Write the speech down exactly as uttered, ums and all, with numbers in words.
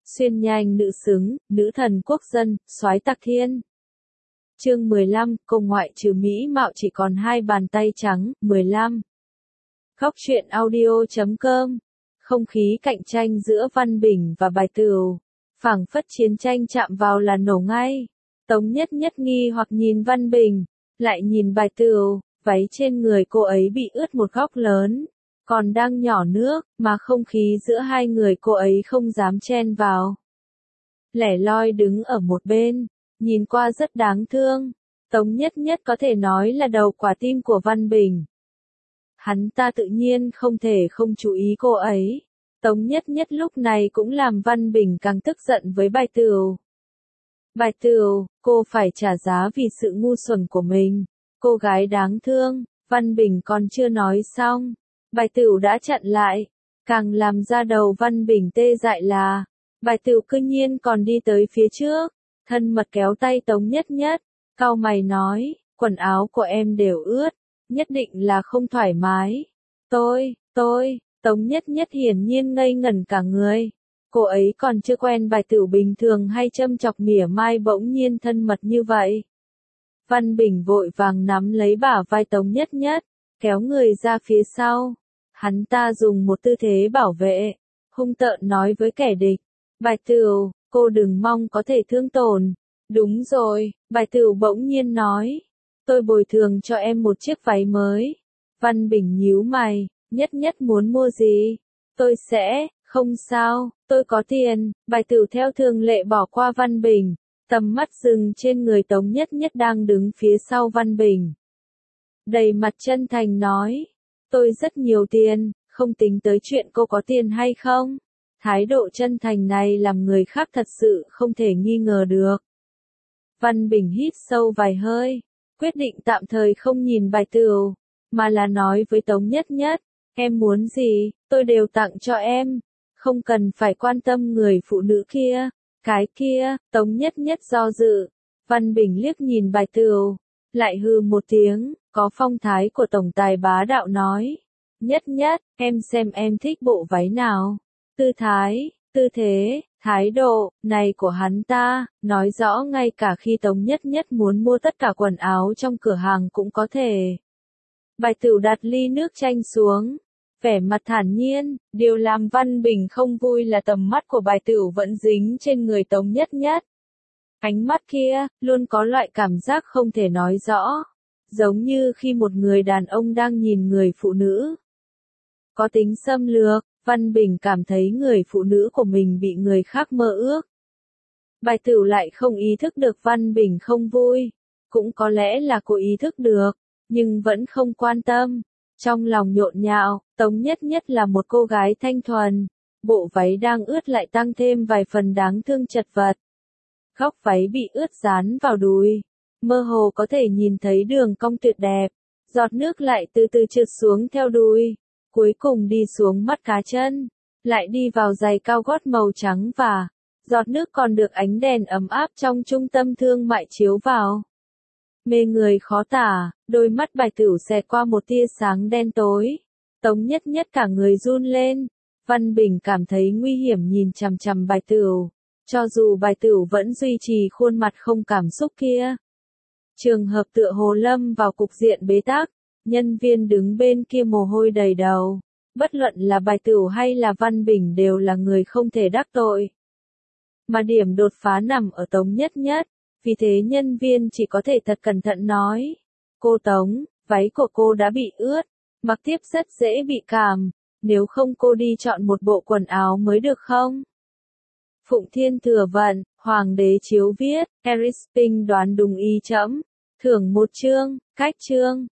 Xuyên nhanh nữ xứng, nữ thần quốc dân, soái tạc thiên. Chương mười lăm, cô ngoại trừ mỹ mạo chỉ còn hai bàn tay trắng, mười lăm. Góc truyện audio chấm com. Không khí cạnh tranh giữa Văn Bình và Bài Tửu, phảng phất chiến tranh chạm vào là nổ ngay. Tống Nhất Nhất nghi hoặc nhìn Văn Bình, lại nhìn Bài Tửu, váy trên người cô ấy bị ướt một góc lớn, còn đang nhỏ nước, mà không khí giữa hai người cô ấy không dám chen vào. Lẻ loi đứng ở một bên, nhìn qua rất đáng thương. Tống Nhất Nhất có thể nói là đầu quả tim của Văn Bình. Hắn ta tự nhiên không thể không chú ý cô ấy. Tống Nhất Nhất lúc này cũng làm Văn Bình càng tức giận với Bài Tửu. Bài Tửu, cô phải trả giá vì sự ngu xuẩn của mình. Cô gái đáng thương, Văn Bình còn chưa nói xong. Bài Tửu đã chặn lại. Càng làm ra đầu Văn Bình tê dại là, Bài Tửu cư nhiên còn đi tới phía trước, thân mật kéo tay Tống Nhất Nhất, cau mày nói, quần áo của em đều ướt, nhất định là không thoải mái. Tôi, tôi, Tống Nhất Nhất hiển nhiên ngây ngẩn cả người. Cô ấy còn chưa quen Bài Tửu bình thường hay châm chọc mỉa mai bỗng nhiên thân mật như vậy. Văn Bình vội vàng nắm lấy bả vai Tống Nhất Nhất, kéo người ra phía sau. Hắn ta dùng một tư thế bảo vệ, hung tợn nói với kẻ địch. Bài Tửu, cô đừng mong có thể thương tổn. Đúng rồi, Bài Tửu bỗng nhiên nói. Tôi bồi thường cho em một chiếc váy mới. Văn Bình nhíu mày, Nhất Nhất muốn mua gì? Tôi sẽ, không sao, tôi có tiền. Bài Tửu theo thường lệ bỏ qua Văn Bình, tầm mắt dừng trên người Tống Nhất Nhất đang đứng phía sau Văn Bình. Đầy mặt chân thành nói, tôi rất nhiều tiền, không tính tới chuyện cô có tiền hay không. Thái độ chân thành này làm người khác thật sự không thể nghi ngờ được. Văn Bình hít sâu vài hơi, quyết định tạm thời không nhìn Bài Tửu, mà là nói với Tống Nhất Nhất, em muốn gì, tôi đều tặng cho em, không cần phải quan tâm người phụ nữ kia, cái kia. Tống Nhất Nhất do dự. Văn Bình liếc nhìn Bài Tửu, lại hừ một tiếng, có phong thái của tổng tài bá đạo nói, Nhất Nhất, em xem em thích bộ váy nào. Tư thái, tư thế, thái độ này của hắn ta, nói rõ ngay cả khi Tống Nhất Nhất muốn mua tất cả quần áo trong cửa hàng cũng có thể. Bài Tửu đặt ly nước chanh xuống, vẻ mặt thản nhiên. Điều làm Văn Bình không vui là tầm mắt của Bài Tửu vẫn dính trên người Tống Nhất Nhất. Ánh mắt kia, luôn có loại cảm giác không thể nói rõ, giống như khi một người đàn ông đang nhìn người phụ nữ. Có tính xâm lược. Văn Bình cảm thấy người phụ nữ của mình bị người khác mơ ước. Bài Tửu lại không ý thức được Văn Bình không vui. Cũng có lẽ là cô ý thức được, nhưng vẫn không quan tâm. Trong lòng nhộn nhạo, Tống Nhất Nhất là một cô gái thanh thuần. Bộ váy đang ướt lại tăng thêm vài phần đáng thương chật vật. Góc váy bị ướt dán vào đùi. Mơ hồ có thể nhìn thấy đường cong tuyệt đẹp. Giọt nước lại từ từ trượt xuống theo đùi. Cuối cùng đi xuống mắt cá chân, lại đi vào giày cao gót màu trắng và giọt nước còn được ánh đèn ấm áp trong trung tâm thương mại chiếu vào. Mê người khó tả, đôi mắt Bài Tửu xẹt qua một tia sáng đen tối. Tống Nhất Nhất cả người run lên. Văn Bình cảm thấy nguy hiểm nhìn chằm chằm Bài Tửu, cho dù Bài Tửu vẫn duy trì khuôn mặt không cảm xúc kia. Trường hợp tựa hồ lâm vào cục diện bế tắc. Nhân viên đứng bên kia mồ hôi đầy đầu. Bất luận là Bài Tửu hay là Văn Bình đều là người không thể đắc tội. Mà điểm đột phá nằm ở Tống Nhất Nhất. Vì thế nhân viên chỉ có thể thật cẩn thận nói. Cô Tống, váy của cô đã bị ướt. Mặc tiếp rất dễ bị cảm. Nếu không cô đi chọn một bộ quần áo mới được không? Phụng Thiên Thừa Vận, Hoàng đế chiếu viết. Eric Spink đoán đúng ý chấm. Thưởng một chương, cách chương.